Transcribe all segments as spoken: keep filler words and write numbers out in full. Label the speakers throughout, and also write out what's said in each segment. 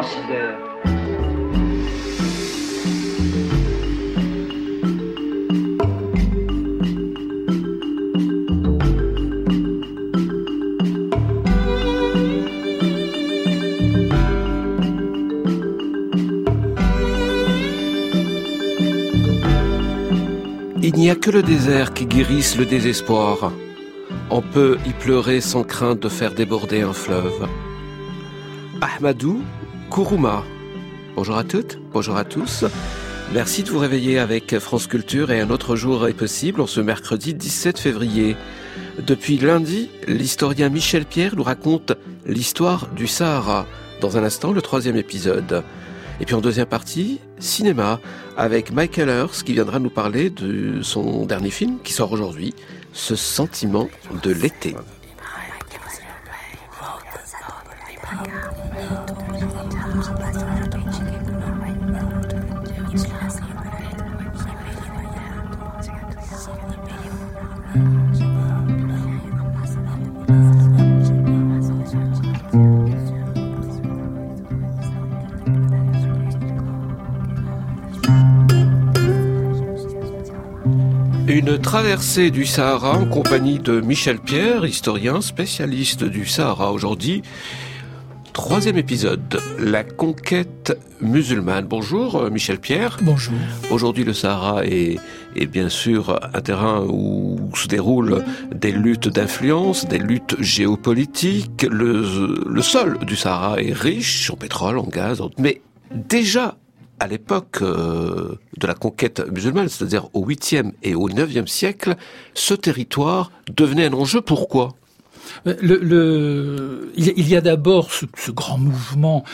Speaker 1: considère.
Speaker 2: Il n'y a que le désert qui guérisse le désespoir. On peut y pleurer sans crainte de faire déborder un fleuve. Ahmadou Kourouma. Bonjour à toutes, bonjour à tous. Merci de vous réveiller avec France Culture et un autre jour est possible en ce mercredi dix-sept février. Depuis lundi, l'historien Michel Pierre nous raconte l'histoire du Sahara. Dans un instant, le troisième épisode. Et puis en deuxième partie, cinéma, avec Michael Hirst qui viendra nous parler de son dernier film qui sort aujourd'hui, Ce sentiment de l'été. Une traversée du Sahara en compagnie de Michel Pierre, historien spécialiste du Sahara aujourd'hui. Troisième épisode, la conquête musulmane. Bonjour Michel Pierre.
Speaker 3: Bonjour.
Speaker 2: Aujourd'hui le Sahara est, est bien sûr un terrain où se déroulent des luttes d'influence, des luttes géopolitiques. Le, le sol du Sahara est riche en pétrole, en gaz, mais déjà à l'époque euh, de la conquête musulmane, c'est-à-dire au huitième et au neuvième siècle, ce territoire devenait un enjeu. Pourquoi ?
Speaker 3: Le, le, il y a d'abord ce, ce grand mouvement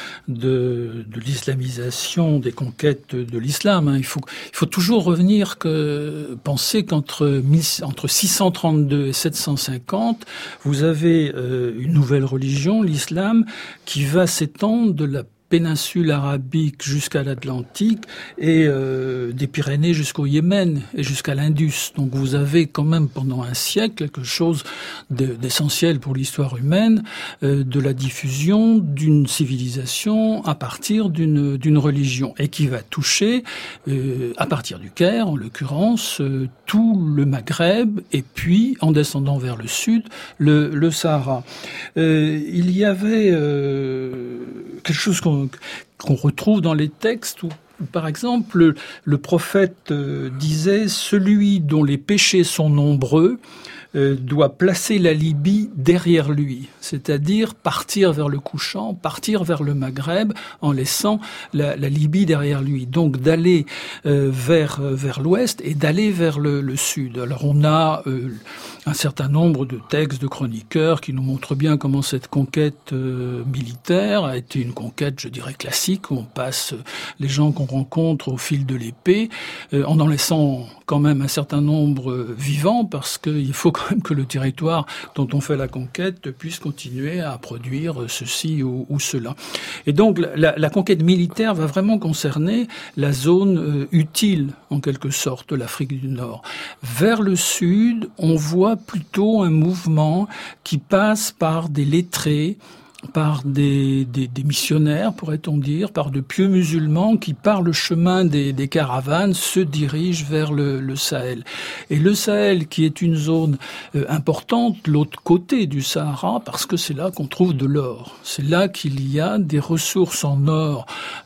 Speaker 3: de, de l'islamisation, des conquêtes de, de l'islam. Hein. Il faut, il faut toujours revenir que penser qu'entre entre six cent trente-deux et sept cent cinquante, vous avez euh, une nouvelle religion, l'islam, qui va s'étendre de la péninsule arabique jusqu'à l'Atlantique et euh, des Pyrénées jusqu'au Yémen et jusqu'à l'Indus. Donc vous avez quand même pendant un siècle quelque chose de, d'essentiel pour l'histoire humaine, euh, de la diffusion d'une civilisation à partir d'une, d'une religion et qui va toucher, euh, à partir du Caire en l'occurrence, euh, tout le Maghreb et puis en descendant vers le sud, le, le Sahara. Euh, il y avait euh, quelque chose qu'on qu'on retrouve dans les textes où, par exemple, le, le prophète euh, disait « Celui dont les péchés sont nombreux euh, doit placer la Libye derrière lui », c'est-à-dire partir vers le couchant, partir vers le Maghreb en laissant la, la Libye derrière lui. Donc d'aller euh, vers vers l'ouest et d'aller vers le, le sud. Alors on a euh, un certain nombre de textes de chroniqueurs qui nous montrent bien comment cette conquête euh, militaire a été une conquête, je dirais, classique, où on passe les gens qu'on rencontre au fil de l'épée, euh, en en laissant quand même un certain nombre euh, vivants, parce qu'il faut quand même que le territoire dont on fait la conquête puisse continuer à produire ceci ou, ou cela. Et donc la, la conquête militaire va vraiment concerner la zone euh, utile, en quelque sorte, de l'Afrique du Nord. Vers le sud, on voit plutôt un mouvement qui passe par des lettrés, par des, des, des missionnaires, pourrait-on dire, par de pieux musulmans qui, par le chemin des, des caravanes, se dirigent vers le, le Sahel. Et le Sahel, qui est une zone euh, importante, l'autre côté du Sahara, parce que c'est là qu'on trouve de l'or. C'est là qu'il y a des ressources en or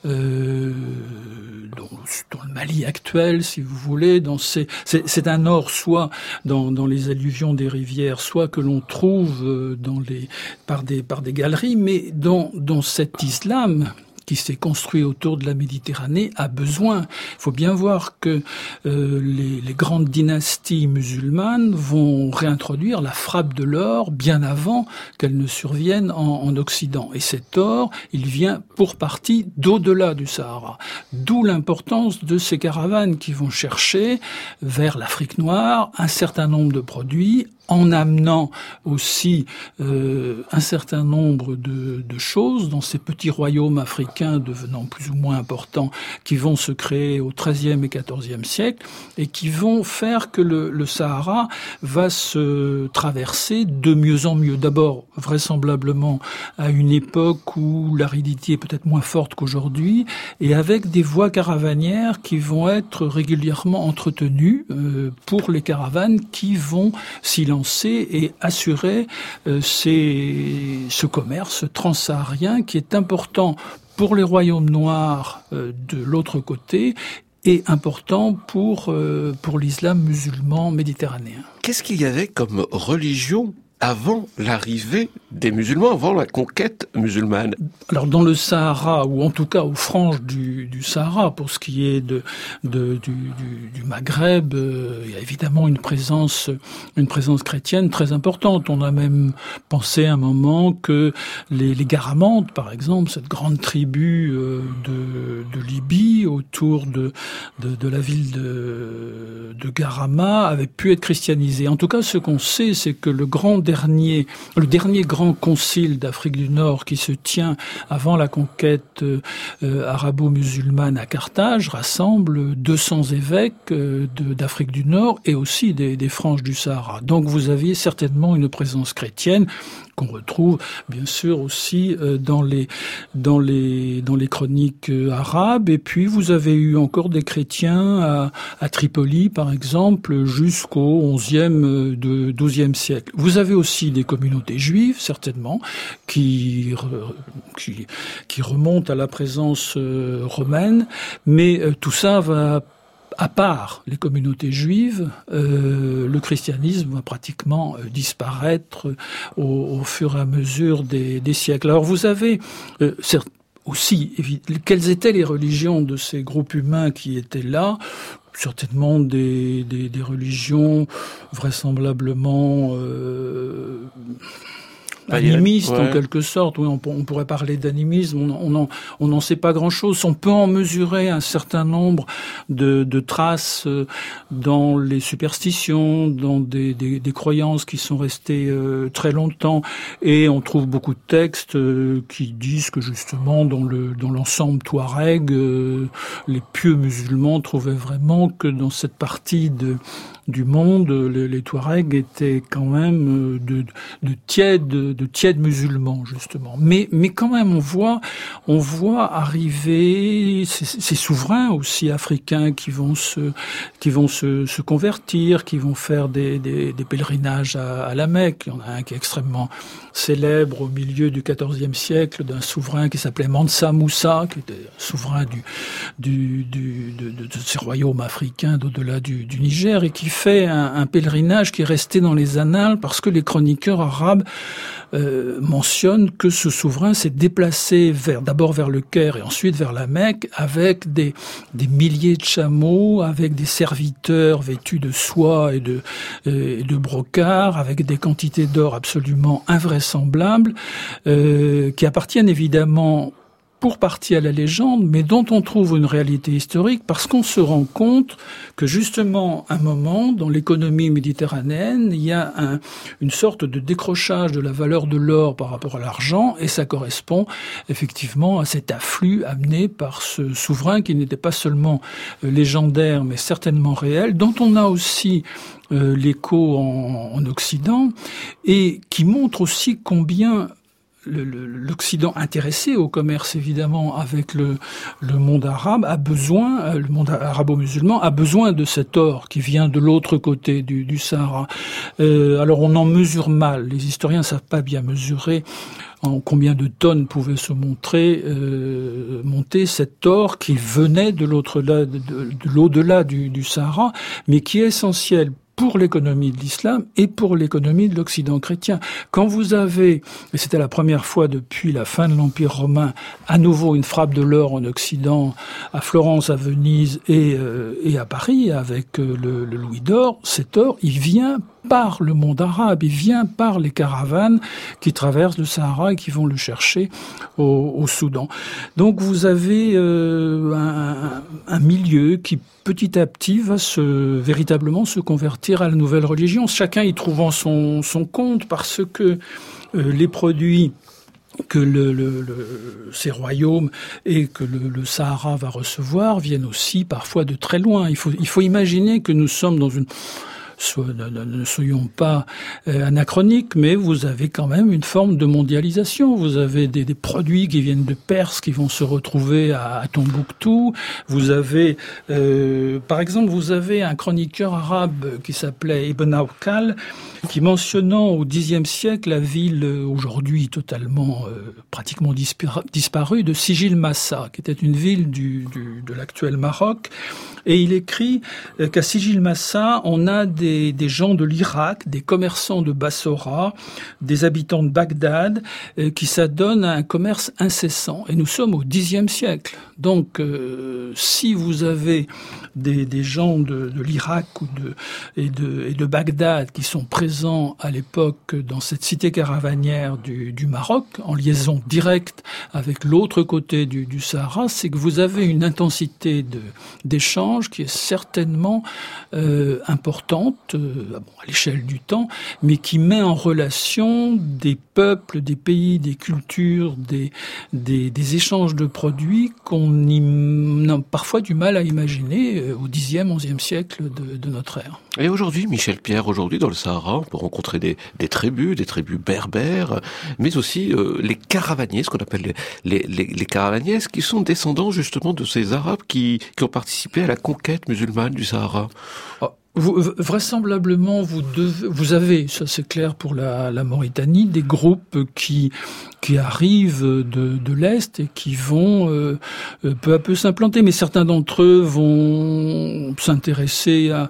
Speaker 3: euh, dans, dans le Mali actuel, si vous voulez. Dans ces, c'est, c'est un or soit dans, dans les alluvions des rivières, soit que l'on trouve euh, dans les, par des, par des galeries, mais dont, dont cet islam qui s'est construit autour de la Méditerranée a besoin. Il faut bien voir que euh, les, les grandes dynasties musulmanes vont réintroduire la frappe de l'or bien avant qu'elle ne survienne en, en Occident. Et cet or, il vient pour partie d'au-delà du Sahara. D'où l'importance de ces caravanes qui vont chercher vers l'Afrique noire un certain nombre de produits en amenant aussi euh, un certain nombre de, de choses dans ces petits royaumes africains devenant plus ou moins importants qui vont se créer au treizième et quatorzième siècle et qui vont faire que le, le Sahara va se traverser de mieux en mieux. D'abord, vraisemblablement, à une époque où l'aridité est peut-être moins forte qu'aujourd'hui et avec des voies caravanières qui vont être régulièrement entretenues euh, pour les caravanes qui vont s'y lancer et assurer euh, ces, ce commerce transsaharien qui est important pour les royaumes noirs euh, de l'autre côté et important pour, euh, pour l'islam musulman méditerranéen.
Speaker 2: Qu'est-ce qu'il y avait comme religion avant l'arrivée des musulmans, avant la conquête musulmane?
Speaker 3: Alors dans le Sahara, ou en tout cas aux franges du, du Sahara, pour ce qui est de, de, du, du, du Maghreb, euh, il y a évidemment une présence, une présence chrétienne très importante. On a même pensé un moment que les, les Garamantes, par exemple, cette grande tribu euh, de, de Libye autour de, de, de la ville de, de Garama, avaient pu être christianisées. En tout cas, ce qu'on sait, c'est que le grand dernier, le dernier grand concile d'Afrique du Nord qui se tient avant la conquête euh, arabo-musulmane à Carthage rassemble deux cents évêques euh, de, d'Afrique du Nord et aussi des, des franges du Sahara. Donc vous aviez certainement une présence chrétienne qu'on retrouve bien sûr aussi euh, dans les dans les dans les chroniques euh, arabes. Et puis vous avez eu encore des chrétiens à, à Tripoli par exemple jusqu'au onzième, de douzième siècle. Vous avez aussi des communautés juives certainement qui qui qui remontent à la présence euh, romaine, mais euh, tout ça va à part les communautés juives, euh, le christianisme va pratiquement euh, disparaître au, au fur et à mesure des, des siècles. Alors vous avez euh, certes, aussi, quelles étaient les religions de ces groupes humains qui étaient là ? Certainement des, des, des religions vraisemblablement euh, animiste ouais. en quelque sorte. Oui, on, on pourrait parler d'animisme. On n'en on on sait pas grand-chose. On peut en mesurer un certain nombre de, de traces dans les superstitions, dans des, des, des croyances qui sont restées euh, très longtemps. Et on trouve beaucoup de textes euh, qui disent que justement dans le dans l'ensemble touareg, euh, les pieux musulmans trouvaient vraiment que dans cette partie de du monde, les, les Touaregs étaient quand même de, de tièdes, de tièdes musulmans justement. Mais, mais quand même, on voit, on voit arriver ces, ces souverains aussi africains qui vont se, qui vont se, se convertir, qui vont faire des, des, des pèlerinages à, à la Mecque. Il y en a un qui est extrêmement célèbre au milieu du quatorzième siècle d'un souverain qui s'appelait Mansa Moussa, qui était souverain du, du, du de, de, de ces royaumes africains d'au-delà du, du Niger et qui fait un, un pèlerinage qui est resté dans les annales parce que les chroniqueurs arabes euh, mentionnent que ce souverain s'est déplacé vers, d'abord vers le Caire et ensuite vers la Mecque avec des, des milliers de chameaux, avec des serviteurs vêtus de soie et de, et de brocart, avec des quantités d'or absolument invraisemblables, euh, qui appartiennent évidemment pour partie à la légende, mais dont on trouve une réalité historique parce qu'on se rend compte que justement, à un moment, dans l'économie méditerranéenne, il y a un, une sorte de décrochage de la valeur de l'or par rapport à l'argent, et ça correspond effectivement à cet afflux amené par ce souverain qui n'était pas seulement légendaire, mais certainement réel, dont on a aussi euh, l'écho en, en Occident, et qui montre aussi combien Le, le, l'Occident intéressé au commerce évidemment avec le, le monde arabe a besoin, le monde arabo-musulman a besoin de cet or qui vient de l'autre côté du, du Sahara. Euh, alors on en mesure mal, les historiens savent pas bien mesurer en combien de tonnes pouvait se montrer euh, monter cet or qui venait de l'autre de, de, de l'au-delà du, du Sahara, mais qui est essentiel pour l'économie de l'islam et pour l'économie de l'Occident chrétien. Quand vous avez, et c'était la première fois depuis la fin de l'Empire romain, à nouveau une frappe de l'or en Occident, à Florence, à Venise et, euh, et à Paris, avec euh, le, le louis d'or, cet or, il vient par le monde arabe, il vient par les caravanes qui traversent le Sahara et qui vont le chercher au, au Soudan. Donc vous avez euh, un, un milieu qui petit à petit va se véritablement se convertir à la nouvelle religion, chacun y trouvant son, son compte, parce que euh, les produits que le, le, le, ces royaumes et que le, le Sahara va recevoir viennent aussi parfois de très loin. Il faut, il faut imaginer que nous sommes dans une... Soit, ne, ne soyons pas euh, anachroniques, mais vous avez quand même une forme de mondialisation. Vous avez des, des produits qui viennent de Perse qui vont se retrouver à, à Tombouctou. Vous avez, euh, par exemple, vous avez un chroniqueur arabe qui s'appelait Ibn Awkal, qui mentionnant au dixième siècle la ville aujourd'hui totalement, euh, pratiquement disparue de Sijil Massa, qui était une ville du, du, de l'actuel Maroc. Et il écrit qu'à Sijil Massa, on a des, des gens de l'Irak, des commerçants de Bassora, des habitants de Bagdad, euh, qui s'adonnent à un commerce incessant. Et nous sommes au dixième siècle. Donc, euh, si vous avez des, des gens de, de l'Irak ou de, et, de, et de Bagdad qui sont présents à l'époque dans cette cité caravanière du, du Maroc, en liaison directe avec l'autre côté du, du Sahara, c'est que vous avez une intensité de, d'échange qui est certainement euh, importante euh, bon, à l'échelle du temps, mais qui met en relation des peuples, des pays, des cultures, des, des, des échanges de produits qu'on a parfois du mal à imaginer euh, au dixième, onzième siècle de, de notre ère.
Speaker 2: Et aujourd'hui, Michel Pierre, aujourd'hui dans le Sahara, on peut rencontrer des, des tribus, des tribus berbères, mais aussi euh, les caravaniers, ce qu'on appelle les, les, les, les caravaniers, qui sont descendants justement de ces Arabes qui, qui ont participé à la conquête musulmane du Sahara.
Speaker 3: Oh. Vous, vraisemblablement, vous devez, vous avez, ça c'est clair pour la, la Mauritanie, des groupes qui qui arrivent de, de l'Est et qui vont euh, peu à peu s'implanter. Mais certains d'entre eux vont s'intéresser à,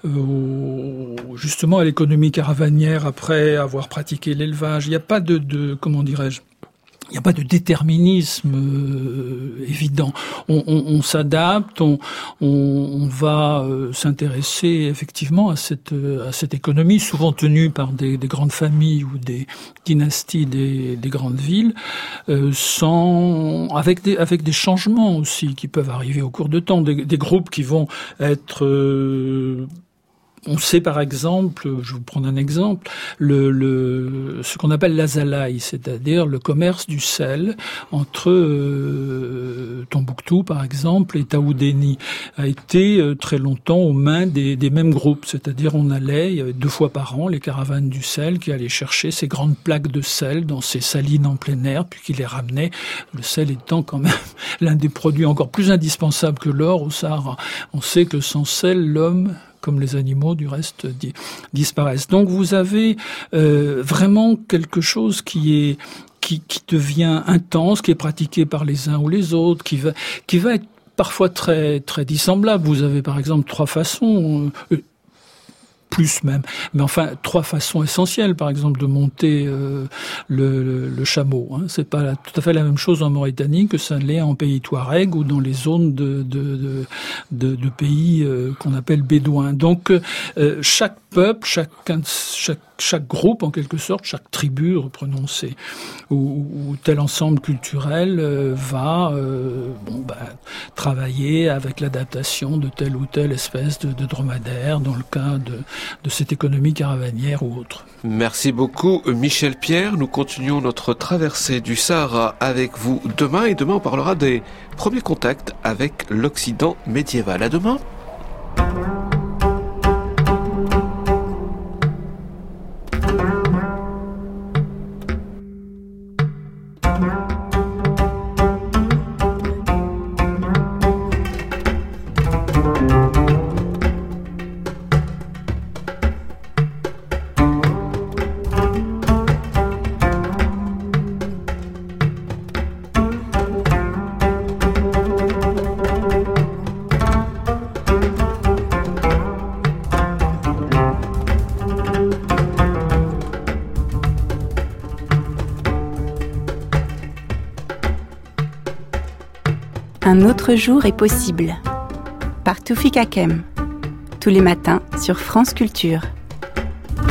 Speaker 3: euh, justement à l'économie caravanière après avoir pratiqué l'élevage. Il n'y a pas de, de comment dirais-je, il n'y a pas de déterminisme euh, évident. On, on, on s'adapte, on, on, on va euh, s'intéresser effectivement à cette, à cette économie, souvent tenue par des, des grandes familles ou des dynasties des, des grandes villes, euh, sans, avec des, avec des changements aussi qui peuvent arriver au cours de temps, des, des groupes qui vont être euh, on sait par exemple, je vais vous prendre un exemple, le, le, ce qu'on appelle l'azalaï, c'est-à-dire le commerce du sel entre euh, Tombouctou par exemple et Taoudéni, a été euh, très longtemps aux mains des, des mêmes groupes, c'est-à-dire on allait, il y avait deux fois par an les caravanes du sel qui allaient chercher ces grandes plaques de sel dans ces salines en plein air, puis qui les ramenaient, le sel étant quand même l'un des produits encore plus indispensables que l'or au Sahara. On sait que sans sel, l'homme comme les animaux du reste di- disparaissent. Donc vous avez euh, vraiment quelque chose qui est qui, qui devient intense, qui est pratiqué par les uns ou les autres, qui va qui va être parfois très très dissemblable. Vous avez par exemple trois façons. Euh, plus même, mais enfin trois façons essentielles, par exemple de monter euh, le, le, le chameau. Hein. C'est pas la, tout à fait la même chose en Mauritanie que ça l'est en pays touareg ou dans les zones de de de, de, de pays euh, qu'on appelle bédouins. Donc euh, chaque peuple, chacun, chaque chaque groupe en quelque sorte, chaque tribu, reprenons ces ou, ou tel ensemble culturel euh, va euh, bon bah travailler avec l'adaptation de telle ou telle espèce de, de dromadaire dans le cas de de cette économie caravanière ou autre.
Speaker 2: Merci beaucoup Michel Pierre. Nous continuons notre traversée du Sahara avec vous demain et demain on parlera des premiers contacts avec l'Occident médiéval. À demain.
Speaker 1: Un autre jour est possible. Par Toufik Hakem. Tous les matins sur France Culture.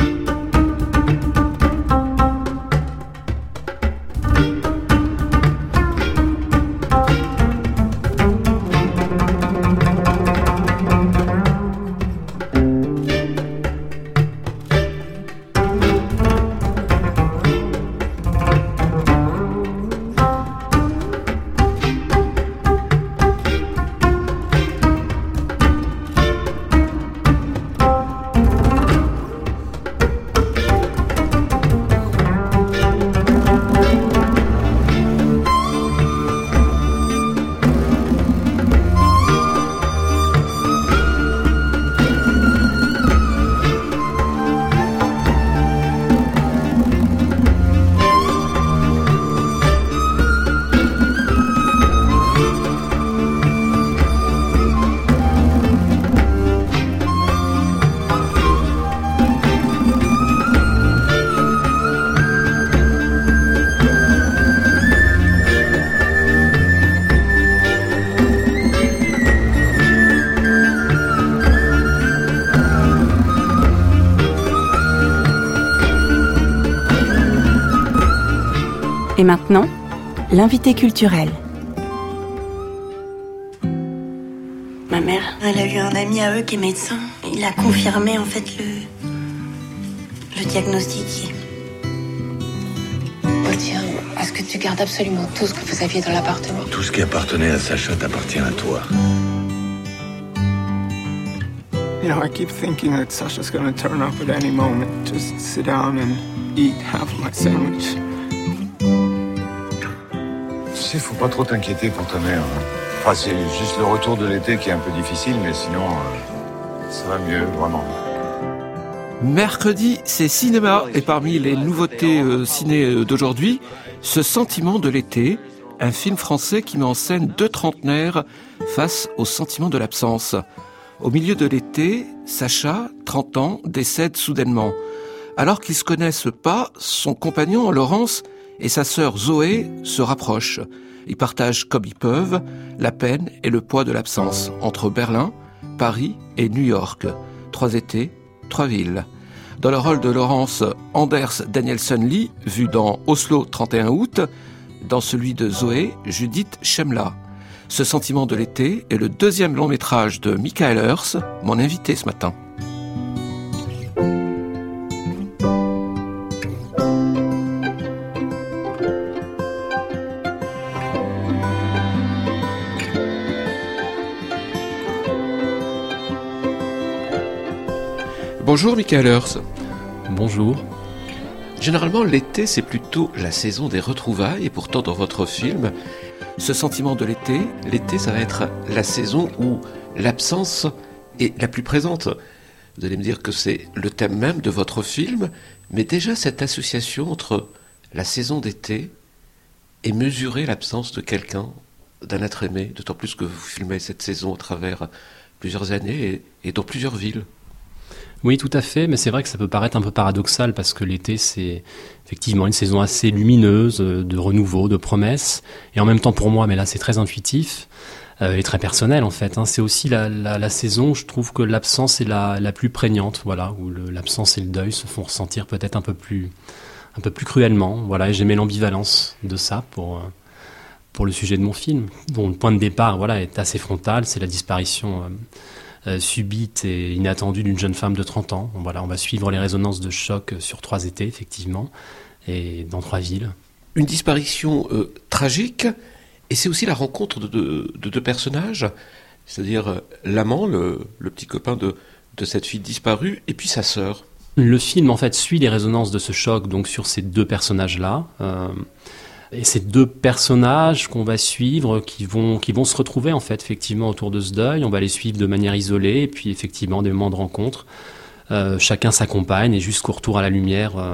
Speaker 1: Et maintenant, l'invité culturel.
Speaker 4: Ma mère, elle a eu un ami à eux qui est médecin. Il a confirmé en fait le, le diagnostic.
Speaker 5: Tiens, est-ce que tu gardes absolument tout ce que vous aviez dans l'appartement?
Speaker 6: Tout ce qui appartenait à Sacha t'appartient à toi.
Speaker 7: You know, I keep thinking that Sasha's gonna turn up at any moment. Just sit down and eat half my sandwich.
Speaker 6: Tu sais, faut pas trop t'inquiéter pour ta mère. Hein. Enfin, c'est juste le retour de l'été qui est un peu difficile, mais sinon, euh, ça va mieux, vraiment.
Speaker 2: Mercredi, c'est cinéma, et parmi les nouveautés euh, ciné d'aujourd'hui, Ce sentiment de l'été, un film français qui met en scène deux trentenaires face au sentiment de l'absence. Au milieu de l'été, Sacha, trente ans, décède soudainement. Alors qu'ils se connaissent pas, son compagnon, Laurence, et sa sœur Zoé se rapprochent. Ils partagent comme ils peuvent la peine et le poids de l'absence entre Berlin, Paris et New York. Trois étés, trois villes. Dans le rôle de Laurence, Anders Danielsen-Lee, vu dans Oslo trente et un août, dans celui de Zoé, Judith Shemla. Ce sentiment de l'été est le deuxième long métrage de Michael Herz, mon invité ce matin. Bonjour Michael Herz.
Speaker 8: Bonjour.
Speaker 2: Généralement, l'été, c'est plutôt la saison des retrouvailles, et pourtant dans votre film, ce sentiment de l'été, l'été, ça va être la saison où l'absence est la plus présente. Vous allez me dire que c'est le thème même de votre film, mais déjà cette association entre la saison d'été et mesurer l'absence de quelqu'un, d'un être aimé, d'autant plus que vous filmez cette saison à travers plusieurs années et, et dans plusieurs villes.
Speaker 8: Oui, tout à fait, mais c'est vrai que ça peut paraître un peu paradoxal parce que l'été, c'est effectivement une saison assez lumineuse, de renouveau, de promesses, et en même temps pour moi, mais là c'est très intuitif euh, et très personnel en fait. Hein, c'est aussi la, la, la saison, je trouve que l'absence est la, la plus prégnante, voilà, où le, l'absence et le deuil se font ressentir peut-être un peu plus, un peu plus cruellement, voilà, et j'aimais l'ambivalence de ça pour euh, pour le sujet de mon film, dont le point de départ, voilà, est assez frontal, c'est la disparition. Euh, Euh, subite et inattendue d'une jeune femme de trente ans. Voilà, on va suivre les résonances de choc sur trois étés, effectivement, et dans trois villes.
Speaker 2: Une disparition euh, tragique, et c'est aussi la rencontre de, de, de deux personnages, c'est-à-dire euh, l'amant, le, le petit copain de, de cette fille disparue, et puis sa sœur.
Speaker 8: Le film, en fait, suit les résonances de ce choc donc sur ces deux personnages-là. Euh, Et ces deux personnages qu'on va suivre, qui vont, qui vont se retrouver en fait effectivement autour de ce deuil, on va les suivre de manière isolée, et puis effectivement des moments de rencontre. Euh, chacun s'accompagne et jusqu'au retour à la lumière euh,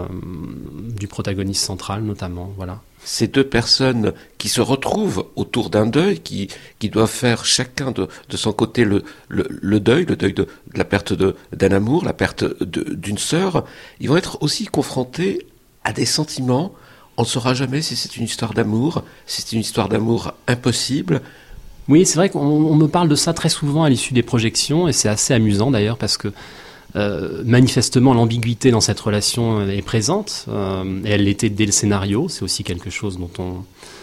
Speaker 8: du protagoniste central notamment. Voilà.
Speaker 2: Ces deux personnes qui se retrouvent autour d'un deuil, qui, qui doivent faire chacun de, de son côté le, le, le deuil, le deuil de, de la perte de, d'un amour, la perte de, d'une sœur, ils vont être aussi confrontés à des sentiments. On ne saura jamais si c'est une histoire d'amour, si c'est une histoire d'amour impossible.
Speaker 8: Oui, c'est vrai qu'on on me parle de ça très souvent à l'issue des projections, et c'est assez amusant d'ailleurs, parce que euh, manifestement l'ambiguïté dans cette relation est présente, euh, et elle l'était dès le scénario, c'est aussi quelque chose dont on,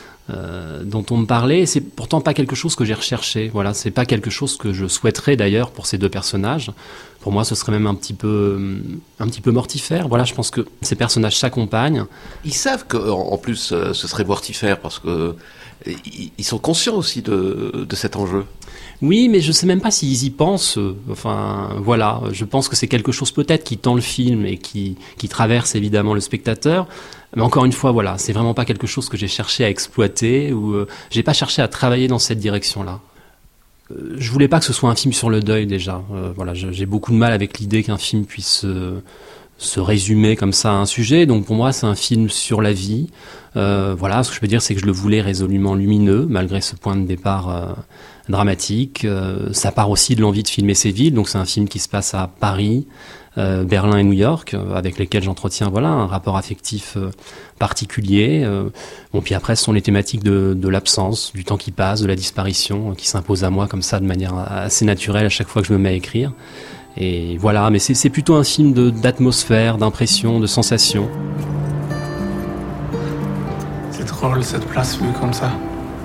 Speaker 8: euh, dont on me parlait, et c'est pourtant pas quelque chose que j'ai recherché. Voilà, c'est pas quelque chose que je souhaiterais d'ailleurs pour ces deux personnages. Pour moi, ce serait même un petit peu, un petit peu mortifère. Voilà, je pense que ces personnages s'accompagnent.
Speaker 2: Ils savent qu'en plus, ce serait mortifère parce que ils sont conscients aussi de, de cet enjeu.
Speaker 8: Oui, mais je sais même pas s'ils y pensent. Enfin, voilà, je pense que c'est quelque chose peut-être qui tend le film et qui, qui traverse évidemment le spectateur. Mais encore une fois, voilà, c'est vraiment pas quelque chose que j'ai cherché à exploiter ou euh, j'ai pas cherché à travailler dans cette direction-là. Je voulais pas que ce soit un film sur le deuil déjà. Euh, voilà, j'ai beaucoup de mal avec l'idée qu'un film puisse euh, se résumer comme ça à un sujet. Donc pour moi, c'est un film sur la vie. Euh, voilà, ce que je peux dire, c'est que je le voulais résolument lumineux, malgré ce point de départ euh, dramatique. Euh, ça part aussi de l'envie de filmer ces villes. Donc c'est un film qui se passe à Paris, euh, Berlin et New York, euh, avec lesquels j'entretiens voilà un rapport affectif euh, particulier. Euh, bon, puis après, ce sont les thématiques de, de l'absence, du temps qui passe, de la disparition, euh, qui s'imposent à moi comme ça de manière assez naturelle à chaque fois que je me mets à écrire. Et voilà, mais c'est, c'est plutôt un film de, d'atmosphère, d'impression, de sensation.
Speaker 7: C'est trop drôle cette place vue comme ça.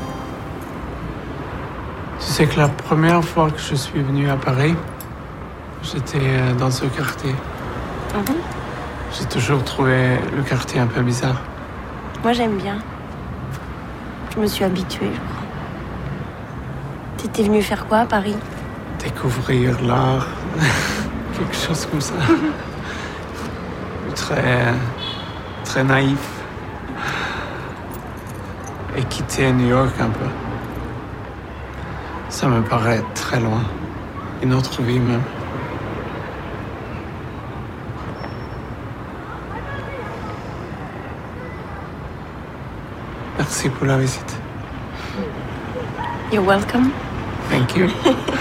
Speaker 7: Tu sais que la première fois que je suis venu à Paris, j'étais dans ce quartier.
Speaker 4: Mm-hmm.
Speaker 7: J'ai toujours trouvé le quartier un peu bizarre.
Speaker 4: Moi, j'aime bien. Je me suis habituée, je crois. T'étais venu faire quoi à Paris?
Speaker 7: Découvrir l'art, quelque chose comme ça. Très, très naïf. Et quitter New York un peu. Ça me paraît très loin. Une autre vie même. Merci pour la visite.
Speaker 4: You're welcome.
Speaker 7: Thank you.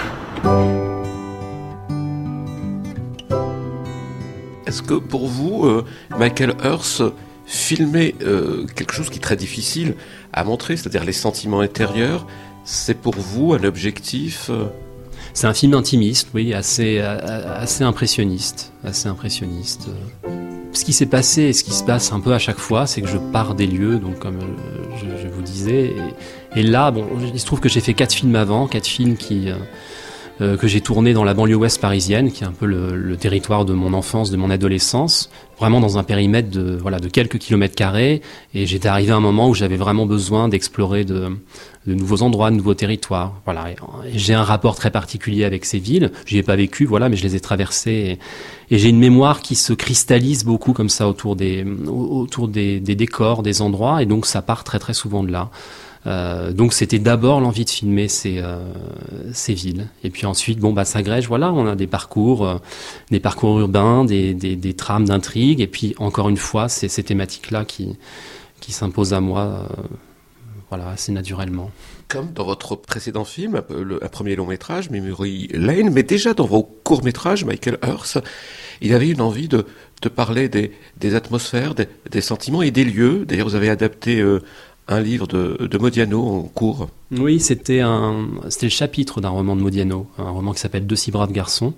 Speaker 2: Est-ce que pour vous, euh, Michael Hirst, filmer euh, quelque chose qui est très difficile à montrer, c'est-à-dire les sentiments intérieurs, c'est pour vous un objectif euh...
Speaker 8: C'est un film intimiste, oui, assez, assez impressionniste, assez impressionniste. Ce qui s'est passé et ce qui se passe un peu à chaque fois, c'est que je pars des lieux, donc comme je, je vous disais, et, et là, bon, il se trouve que j'ai fait quatre films avant, quatre films qui, euh, que j'ai tournés dans la banlieue ouest parisienne, qui est un peu le, le territoire de mon enfance, de mon adolescence, vraiment dans un périmètre de, voilà, de quelques kilomètres carrés, et j'étais arrivé à un moment où j'avais vraiment besoin d'explorer de, de nouveaux endroits, de nouveaux territoires. Voilà, et, et j'ai un rapport très particulier avec ces villes. J'y ai pas vécu, voilà, mais je les ai traversées. Et, et j'ai une mémoire qui se cristallise beaucoup comme ça autour des, autour des, des décors, des endroits, et donc ça part très très souvent de là. Euh, donc c'était d'abord l'envie de filmer ces, euh, ces villes. Et puis ensuite, bon, bah, s'agrège, voilà, on a des parcours, euh, des parcours urbains, des, des, des trames d'intrigue. Et puis, encore une fois, c'est ces thématiques-là qui, qui s'imposent à moi, euh, voilà, assez naturellement.
Speaker 2: Comme dans votre précédent film, un, peu, le, un premier long métrage, Memory Lane, mais déjà dans vos courts métrages, Michael Hirst, il avait une envie de, de parler des, des atmosphères, des, des sentiments et des lieux. D'ailleurs, vous avez adapté euh, un livre de, de Modiano en cours.
Speaker 8: Oui, c'était, un, c'était le chapitre d'un roman de Modiano, un roman qui s'appelle De si braves garçons,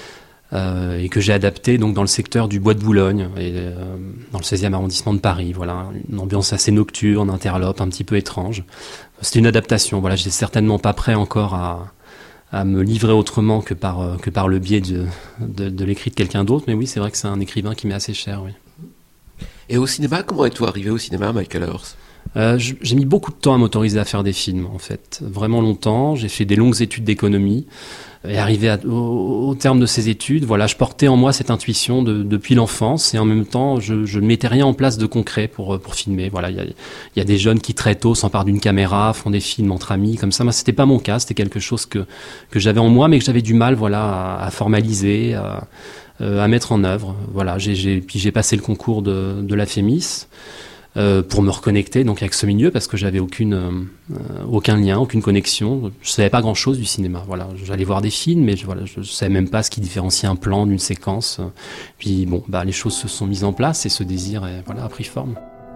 Speaker 8: euh, et que j'ai adapté donc dans le secteur du Bois de Boulogne, et, euh, dans le seizième arrondissement de Paris. Voilà, une ambiance assez nocturne, interlope, un petit peu étrange. C'était une adaptation. Voilà, j'étais certainement pas prêt encore à, à me livrer autrement que par, que par le biais de, de, de l'écrit de quelqu'un d'autre. Mais oui, c'est vrai que c'est un écrivain qui m'est assez cher. Oui.
Speaker 2: Et au cinéma, comment êtes-vous arrivé au cinéma, Michael Hirst ?
Speaker 8: Euh, j'ai mis beaucoup de temps à m'autoriser à faire des films, en fait. Vraiment longtemps. J'ai fait des longues études d'économie. Et arrivé à, au, au terme de ces études, voilà, je portais en moi cette intuition de, depuis l'enfance, et en même temps, je, je ne mettais rien en place de concret pour, pour filmer. Voilà, il y a, il y a des jeunes qui très tôt s'emparent d'une caméra, font des films entre amis, comme ça. Moi, c'était pas mon cas. C'était quelque chose que, que j'avais en moi, mais que j'avais du mal, voilà, à, à formaliser, à, à mettre en œuvre. Voilà, j'ai, j'ai, puis j'ai passé le concours de, de la Fémis. Euh, pour me reconnecter donc avec ce milieu, parce que j'avais aucune euh, aucun lien, aucune connexion. Je savais pas grand chose du cinéma. Voilà, j'allais voir des films, mais je, voilà, je savais même pas ce qui différencie un plan d'une séquence. Puis bon, bah les choses se sont mises en place et ce désir est, voilà, a pris forme.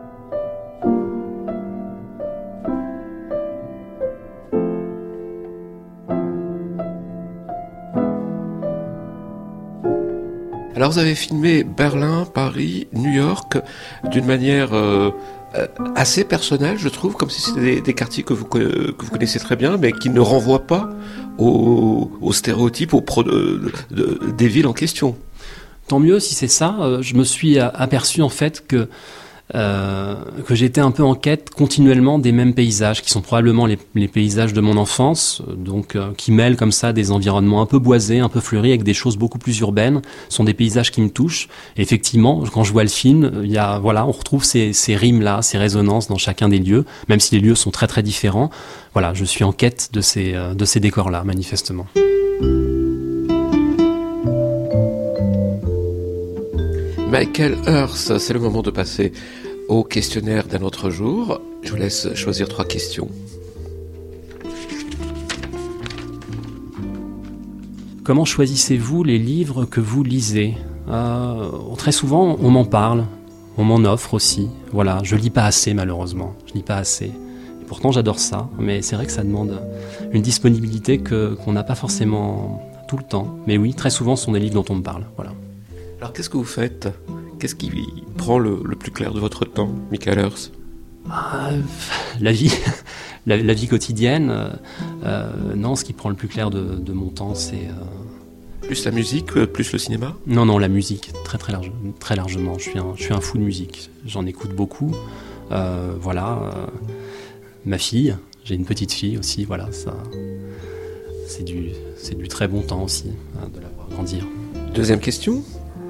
Speaker 2: Alors vous avez filmé Berlin, Paris, New York d'une manière euh, assez personnelle, je trouve, comme si c'était des, des quartiers que vous, que vous connaissez très bien, mais qui ne renvoient pas aux, aux stéréotypes, aux pro, de, de, des villes en question.
Speaker 8: Tant mieux si c'est ça. Euh, je me suis aperçu en fait que Euh, que j'étais un peu en quête continuellement des mêmes paysages, qui sont probablement les, les paysages de mon enfance, donc euh, qui mêlent comme ça des environnements un peu boisés, un peu fleuris, avec des choses beaucoup plus urbaines. Ce sont des paysages qui me touchent. Et effectivement, quand je vois le film, il y a, voilà, on retrouve ces, ces rimes-là, ces résonances dans chacun des lieux, même si les lieux sont très très différents. Voilà, je suis en quête de ces, euh, de ces décors-là, manifestement.
Speaker 2: Michael Hirst, c'est le moment de passer au questionnaire d'un autre jour. Je vous laisse choisir trois questions.
Speaker 8: Comment choisissez-vous les livres que vous lisez ? euh, Très souvent, on m'en parle, on m'en offre aussi. Voilà, je lis pas assez malheureusement, je lis pas assez. Et pourtant, j'adore ça, mais c'est vrai que ça demande une disponibilité que, qu'on n'a pas forcément tout le temps. Mais oui, très souvent, ce sont des livres dont on me parle. Voilà.
Speaker 2: Alors qu'est-ce que vous faites ? Qu'est-ce qui prend le, le plus clair de votre temps, Michael Hirst ?
Speaker 8: Ah, la vie, la, la vie quotidienne. Euh, euh, non, ce qui prend le plus clair de, de mon temps, c'est... Euh...
Speaker 2: Plus la musique, euh, plus le cinéma ?
Speaker 8: Non, non, la musique, très très, large, très largement. Je suis, un, je suis un fou de musique. J'en écoute beaucoup. Euh, voilà. Euh, ma fille, j'ai une petite fille aussi, voilà, ça... C'est du, c'est du très bon temps aussi, hein, de la voir grandir.
Speaker 2: Deuxième question.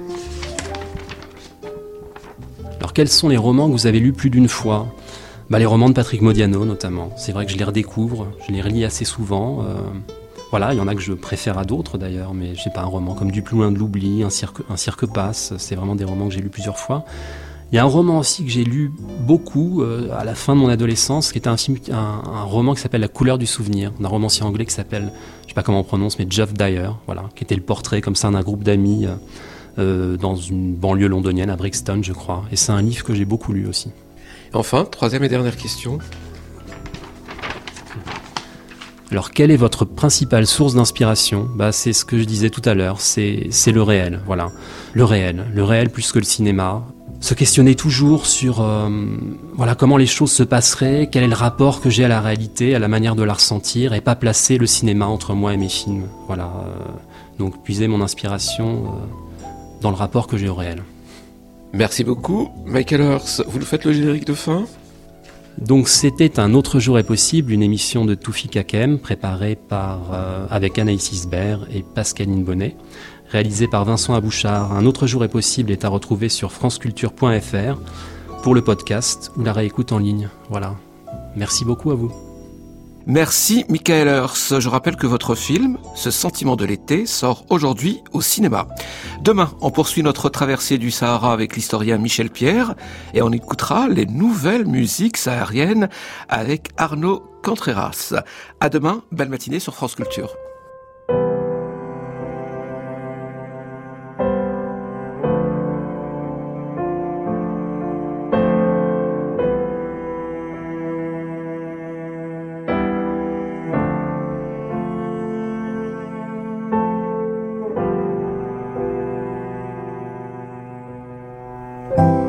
Speaker 8: Alors, quels sont les romans que vous avez lus plus d'une fois ? Bah, les romans de Patrick Modiano, notamment. C'est vrai que je les redécouvre, je les relis assez souvent. Euh, voilà, il y en a que je préfère à d'autres, d'ailleurs, mais je sais pas, un roman comme Du plus loin de l'oubli, Un cirque, un cirque passe, c'est vraiment des romans que j'ai lus plusieurs fois. Il y a un roman aussi que j'ai lu beaucoup euh, à la fin de mon adolescence, qui était un, film, un, un roman qui s'appelle La couleur du souvenir, d'un romancier anglais qui s'appelle, je sais pas comment on prononce, mais Geoff Dyer, voilà, qui était le portrait comme ça d'un groupe d'amis euh, euh, dans une banlieue londonienne, à Brixton, je crois. Et c'est un livre que j'ai beaucoup lu aussi.
Speaker 2: Enfin, troisième et dernière question.
Speaker 8: Alors, quelle est votre principale source d'inspiration ? Bah, c'est ce que je disais tout à l'heure, c'est, c'est le réel, voilà. Le réel, le réel plus que le cinéma. Se questionner toujours sur euh, voilà, comment les choses se passeraient, quel est le rapport que j'ai à la réalité, à la manière de la ressentir, et pas placer le cinéma entre moi et mes films. Voilà. Euh, donc, puiser mon inspiration euh, dans le rapport que j'ai au réel.
Speaker 2: Merci beaucoup. Michael Hirst, vous nous faites le générique de fin ?
Speaker 8: Donc c'était Un autre jour est possible, une émission de Toufik Hakem, préparée par, euh, avec Anaïs Isbert et Pascaline Bonnet, réalisée par Vincent Abouchard. Un autre jour est possible est à retrouver sur franceculture point f r pour le podcast ou la réécoute en ligne. Voilà. Merci beaucoup à vous.
Speaker 2: Merci Michael Hirst. Je rappelle que votre film, Ce sentiment de l'été, sort aujourd'hui au cinéma. Demain, on poursuit notre traversée du Sahara avec l'historien Michel Pierre et on écoutera les nouvelles musiques sahariennes avec Arnaud Contreras. À demain, belle matinée sur France Culture.
Speaker 9: Thank you.